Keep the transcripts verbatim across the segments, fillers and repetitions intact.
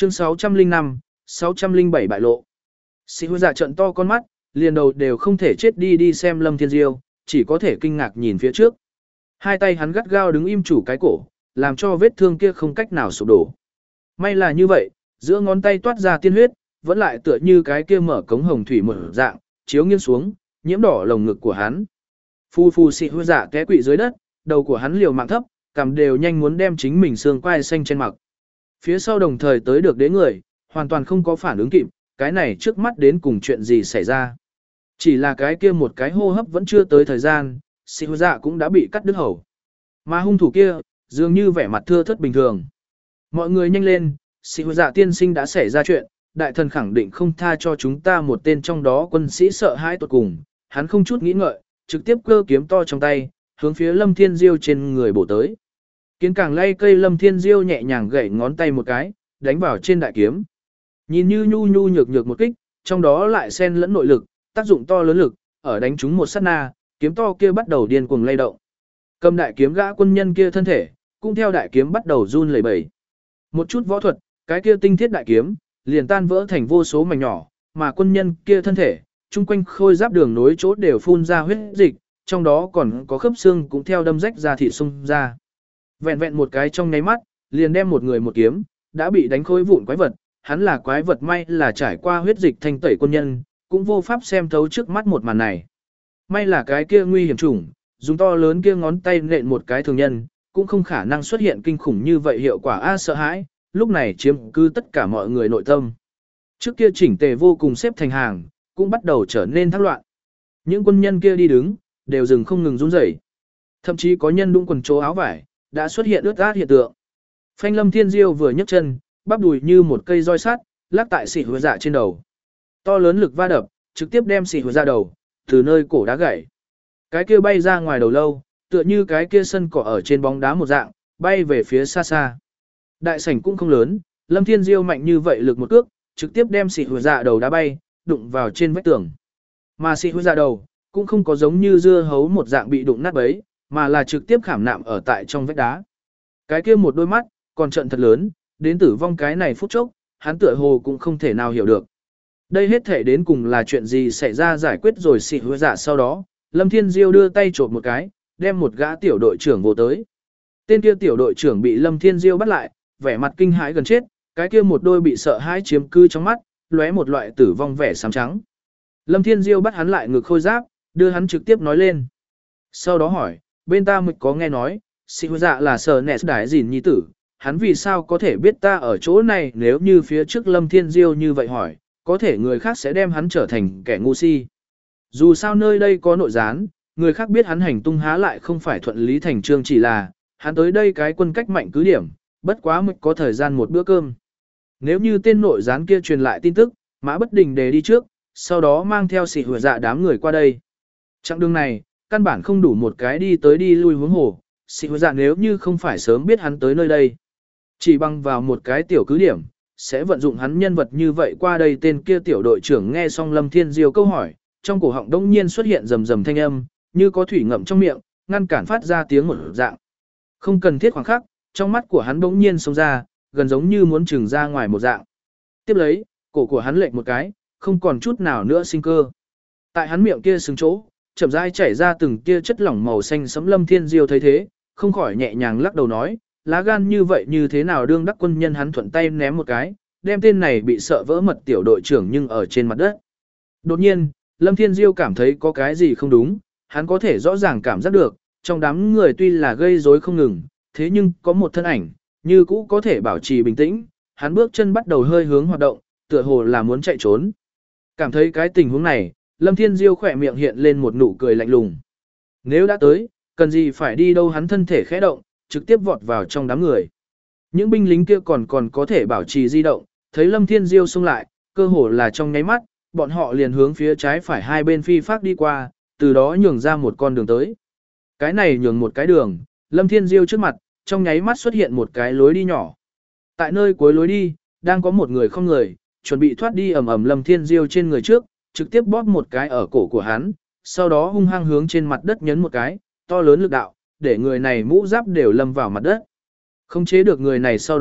Chương sáu trăm linh năm, sáu trăm linh bảy bại lộ. Sĩ Huy Dạ trận to con mắt, liền đầu đều không thể chết đi đi xem Lâm Thiên Diêu, chỉ có thể kinh ngạc nhìn phía trước. Hai tay hắn gắt gao đứng im chủ cái cổ, làm cho vết thương kia không cách nào sụp đổ. May là như vậy, giữa ngón tay toát ra tiên huyết, vẫn lại tựa như cái kia mở cống hồng thủy mở dạng, chiếu nghiêng xuống, nhiễm đỏ lồng ngực của hắn. Phu phu Sĩ Huy Dạ té quỵ dưới đất, đầu của hắn liều mạng thấp, cằm đều nhanh muốn đem chính mình xương quai xanh trên mặt. Phía sau đồng thời tới được đế người, hoàn toàn không có phản ứng kịp, cái này trước mắt đến cùng chuyện gì xảy ra. Chỉ là cái kia một cái hô hấp vẫn chưa tới thời gian, Sĩ Huy Dạ cũng đã bị cắt đứt hầu. Mà hung thủ kia, dường như vẻ mặt thưa thớt bình thường. Mọi người nhanh lên, Sĩ Huy Dạ tiên sinh đã xảy ra chuyện, đại thần khẳng định không tha cho chúng ta một tên trong đó quân sĩ sợ hãi tột cùng, hắn không chút nghĩ ngợi, trực tiếp cơ kiếm to trong tay, hướng phía Lâm Thiên Diêu trên người bổ tới. Kiến càng lay cây Lâm Thiên Diêu nhẹ nhàng gảy ngón tay một cái, đánh vào trên đại kiếm. Nhìn như nhu nhu nhược nhược một kích, trong đó lại xen lẫn nội lực, tác dụng to lớn lực, ở đánh trúng một sát na, kiếm to kia bắt đầu điên cuồng lay động. Cầm đại kiếm gã quân nhân kia thân thể, cũng theo đại kiếm bắt đầu run lẩy bẩy. Một chút võ thuật, cái kia tinh thiết đại kiếm, liền tan vỡ thành vô số mảnh nhỏ, mà quân nhân kia thân thể, chung quanh khôi giáp đường nối chỗ đều phun ra huyết dịch, trong đó còn có khớp xương cũng theo đâm rách ra thịt xung ra. Vẹn vẹn một cái trong nháy mắt, liền đem một người một kiếm, đã bị đánh khối vụn quái vật, hắn là quái vật may là trải qua huyết dịch thanh tẩy quân nhân, cũng vô pháp xem thấu trước mắt một màn này. May là cái kia nguy hiểm chủng, dùng to lớn kia ngón tay nện một cái thường nhân, cũng không khả năng xuất hiện kinh khủng như vậy hiệu quả a sợ hãi, lúc này chiếm cứ tất cả mọi người nội tâm. Trước kia chỉnh tề vô cùng xếp thành hàng, cũng bắt đầu trở nên thác loạn. Những quân nhân kia đi đứng, đều dừng không ngừng run rẩy. Thậm chí có nhân đung quần chỗ áo vải, đã xuất hiện ướt át hiện tượng. Phanh Lâm Thiên Diêu vừa nhấc chân, bắp đùi như một cây roi sắt, lắc tại Sĩ Huy Dạ trên đầu. To lớn lực va đập, trực tiếp đem Sĩ Huy Dạ đầu từ nơi cổ đá gãy. Cái kia bay ra ngoài đầu lâu, tựa như cái kia sân cỏ ở trên bóng đá một dạng, bay về phía xa xa. Đại sảnh cũng không lớn, Lâm Thiên Diêu mạnh như vậy lực một cước, trực tiếp đem Sĩ Huy Dạ đầu đá bay, đụng vào trên vách tường. Mà Sĩ Huy Dạ đầu cũng không có giống như dưa hấu một dạng bị đụng nát bấy, mà là trực tiếp khảm nạm ở tại trong vách đá. Cái kia một đôi mắt, còn trận thật lớn, đến tử vong cái này phút chốc, hắn tựa hồ cũng không thể nào hiểu được. Đây hết thể đến cùng là chuyện gì xảy ra giải quyết rồi Sĩ Huy Dạ sau đó, Lâm Thiên Diêu đưa tay chộp một cái, đem một gã tiểu đội trưởng vô tới. Tên kia tiểu đội trưởng bị Lâm Thiên Diêu bắt lại, vẻ mặt kinh hãi gần chết, cái kia một đôi bị sợ hãi chiếm cư trong mắt, lóe một loại tử vong vẻ xám trắng. Lâm Thiên Diêu bắt hắn lại ngực khôi giáp, đưa hắn trực tiếp nói lên. Sau đó hỏi, bên ta mực có nghe nói, Sĩ Huy Dạ là sở nẹt đái gìn nhi tử, hắn vì sao có thể biết ta ở chỗ này nếu như phía trước Lâm Thiên Diêu như vậy hỏi, có thể người khác sẽ đem hắn trở thành kẻ ngu si. Dù sao nơi đây có nội gián, người khác biết hắn hành tung há lại không phải thuận lý thành trương chỉ là, hắn tới đây cái quân cách mạnh cứ điểm, bất quá mực có thời gian một bữa cơm. Nếu như tên nội gián kia truyền lại tin tức, Mã Bất Đình để đi trước, sau đó mang theo Sĩ Huy Dạ đám người qua đây. Chặng đường này, căn bản không đủ một cái đi tới đi lui hướng hồ, Sĩ Huy Dạ nếu như không phải sớm biết hắn tới nơi đây. Chỉ bằng vào một cái tiểu cứ điểm, sẽ vận dụng hắn nhân vật như vậy qua đây. Tên kia tiểu đội trưởng nghe xong Lâm Thiên Diêu câu hỏi, trong cổ họng đông nhiên xuất hiện rầm rầm thanh âm, như có thủy ngậm trong miệng, ngăn cản phát ra tiếng một dạng. Không cần thiết khoảng khắc, trong mắt của hắn bỗng nhiên xông ra, gần giống như muốn trừng ra ngoài một dạng. Tiếp lấy, cổ của hắn lệch một cái, không còn chút nào nữa sinh cơ. Tại hắn miệng kia sừng chỗ, chậm rãi chảy ra từng tia chất lỏng màu xanh sẫm. Lâm Thiên Diêu thấy thế, không khỏi nhẹ nhàng lắc đầu nói, lá gan như vậy như thế nào đương đắc quân nhân. Hắn thuận tay ném một cái, đem tên này bị sợ vỡ mật tiểu đội trưởng nhưng ở trên mặt đất. Đột nhiên, Lâm Thiên Diêu cảm thấy có cái gì không đúng, hắn có thể rõ ràng cảm giác được, trong đám người tuy là gây rối không ngừng, thế nhưng có một thân ảnh, như cũ có thể bảo trì bình tĩnh, hắn bước chân bắt đầu hơi hướng hoạt động, tựa hồ là muốn chạy trốn. Cảm thấy cái tình huống này, Lâm Thiên Diêu khỏe miệng hiện lên một nụ cười lạnh lùng. Nếu đã tới, cần gì phải đi đâu. Hắn thân thể khẽ động, trực tiếp vọt vào trong đám người. Những binh lính kia còn còn có thể bảo trì di động, thấy Lâm Thiên Diêu xông lại, cơ hồ là trong nháy mắt, bọn họ liền hướng phía trái phải hai bên phi phác đi qua, từ đó nhường ra một con đường tới. Cái này nhường một cái đường, Lâm Thiên Diêu trước mặt, trong nháy mắt xuất hiện một cái lối đi nhỏ. Tại nơi cuối lối đi, đang có một người không người, chuẩn bị thoát đi. Ầm ầm Lâm Thiên Diêu trên người trước, trực tiếp bóp một cái ở cổ của hắn, sau đó hung hăng hướng trên mặt đất nhấn một cái, to lớn lực đạo, để người này mũ giáp đều lâm vào mặt đất. Không chế được người này sau đó,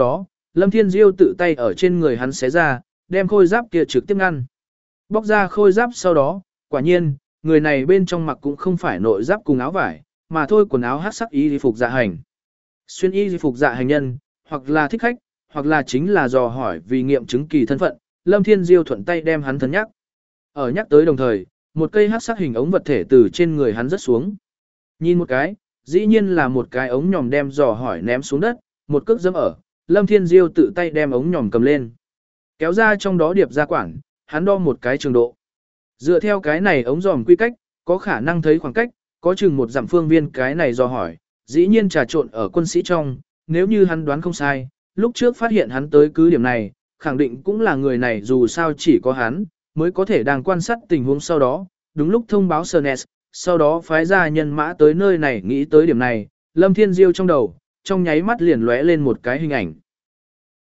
Lâm Thiên Diêu tự tay ở trên người hắn xé ra, đem khôi giáp kia trực tiếp ngăn. Bóc ra khôi giáp sau đó, quả nhiên, người này bên trong mặc cũng không phải nội giáp cùng áo vải, mà thôi quần áo hắc sắc y phục dạ hành. Xuyên y phục dạ hành nhân, hoặc là thích khách, hoặc là chính là dò hỏi vì nghiệm chứng kỳ thân phận, Lâm Thiên Diêu thuận tay đem hắn thân nhắc. Ở nhắc tới đồng thời, một cây hắc sắc hình ống vật thể từ trên người hắn rớt xuống. Nhìn một cái, dĩ nhiên là một cái ống nhòm đem dò hỏi ném xuống đất, một cước dẫm ở, Lâm Thiên Diêu tự tay đem ống nhòm cầm lên. Kéo ra trong đó điệp ra quảng, hắn đo một cái trường độ. Dựa theo cái này ống dòm quy cách, có khả năng thấy khoảng cách, có chừng một dặm phương viên cái này dò hỏi, dĩ nhiên trà trộn ở quân sĩ trong, nếu như hắn đoán không sai, lúc trước phát hiện hắn tới cứ điểm này, khẳng định cũng là người này dù sao chỉ có hắn, mới có thể đang quan sát tình huống sau đó, đúng lúc thông báo Sernes, sau đó phái ra nhân mã tới nơi này nghĩ tới điểm này, Lâm Thiên Diêu trong đầu, trong nháy mắt liền lóe lên một cái hình ảnh.